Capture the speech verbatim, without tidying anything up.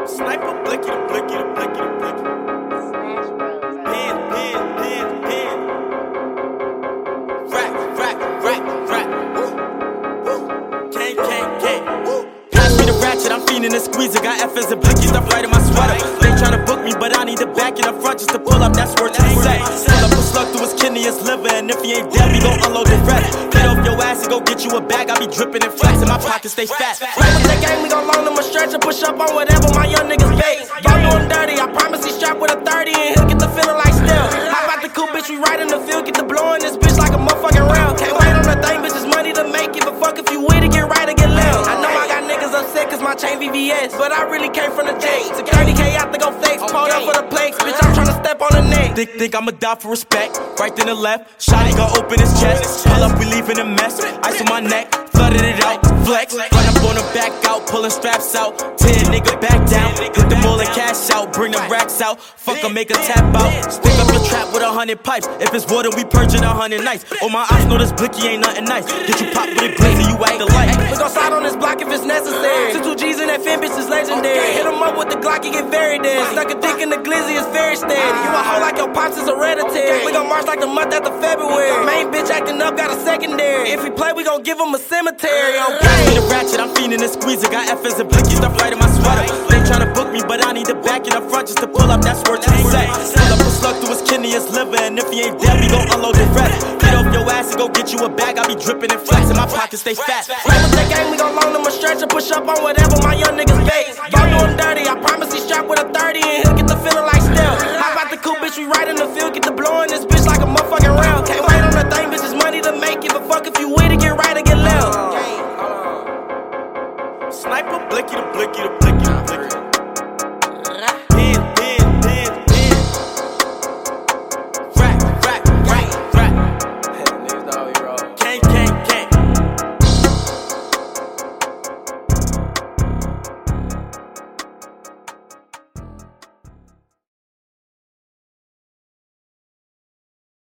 Sniper, blicky, the blicky, the blicky, the blicky. Pin, pin, pin, pin. Rack, rack, rack, rack. Woo, woo. Gang, gang, gang. Woo. Pass me the ratchet, I'm feeding the squeezer. Got F as a blicky, stuff right in my sweater. They tryna book me, but I need the back in the front just to pull up. That's worth the set. Pull up a slug through his kidney, his liver, and if he ain't dead, we gon' unload the rest. Get off your ass and go get you a bag. I be dripping and flexing, my pockets stay fat. Right with that game, we gon' loan him a stretch and push up on whatever my young niggas bait. Y'all doing dirty, I promise he strapped with a thirty and he'll get the feeling like still. Hop out the coupe, bitch, we right in the field, get the blow in this bitch like a motherfucking round. Can't wait on the thing, bitch, it's money to make. Give a fuck if you with it, get right or get left. I know I got niggas upset cause my chain V V S, but I really came from the J. Security K out to go flex, pulled up for the plates, bitch, I'm tryna step on the neck. Think, think I'ma die for respect, right then the left. Shotty gon' open his chest, pull up, we leaving a mess. Ice on my neck, flooded it out, flex. Run up on the back out, pulling straps out. Ten nigga back down, hit them all and cash out. Bring the racks out, fuck 'em, make a tap out. Stick up your trap with a hundred pipes. If it's water, we purging a hundred nights. Oh my eyes know this blicky ain't nothing nice. Get you popped with a glizzy, you act alike. We gon' slide on this block if it's necessary. Send two G's in that fin, bitch is legendary. Hit 'em up with the Glock, he get very dead. Stuck a dick in the glizzy, it's very steady. You a hoe like your pops is hereditary. We gon' march like the month after February. Main bitch acting up, got a secondary. If we play, we gon' give him a cemetery. Pass me the ratchet, I'm feeding the squeezer. Got F as a blicky, stuff right in my sweater. They tryna book me, but I need the back in the front just to pull up. That's worth the set. Pull up a slug through his kidney, his liver, and if he ain't dead, we gon' unload the rest. Get off your ass and go get you a bag. I be dripping and flexing, my pockets stay fat. Right with that game, we gon' loan him a stretch and push up on whatever my young niggas bait. Y'all doing dirty, I promise he strapped with a thirty and he'll get the feeling like still. Hop out the coupe, bitch, we right in the field, get the blow in this bitch like a motherfucking round. Can't wait on the thing, bitch, it's money to make. Give a fuck if you with it, get right or get left. Sniper, blicky, the blicky, the blicky, the blicky.